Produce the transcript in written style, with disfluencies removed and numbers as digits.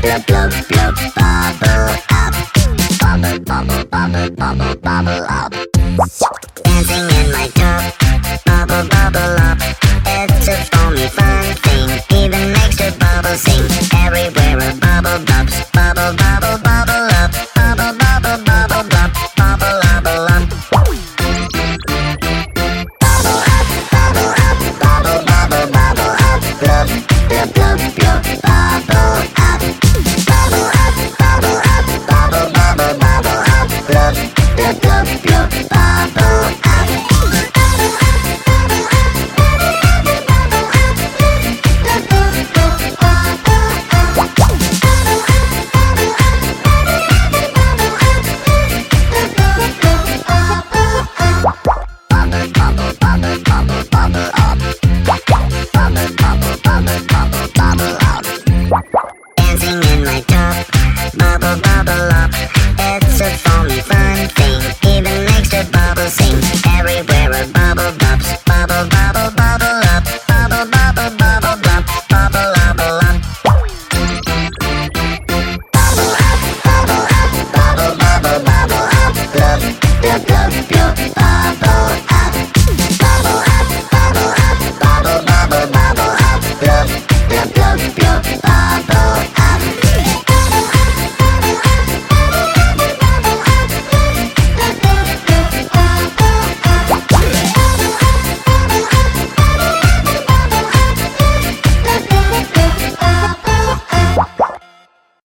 blub, blub, blub, bubble up. Bubble, bubble, bubble, bubble, bubble up. Dancing in my tub, bubble, bubble up. It's a foamy fun thing, even makes the bubbles sing. Everywhere a bubble bubs, bubble, bubble, bubble up. Bubble, bubble, bubble, bub, bubble, bubble up. Bubble up, bubble up, bubble, bubble, bubble up. Blub, blub, blub, blub, bubble up. Bubble up, bubble up, bubble, bubble, bubble up. Blub, blub, blub, blub, bubble up. Dancing in my tub, bubble, bubble up.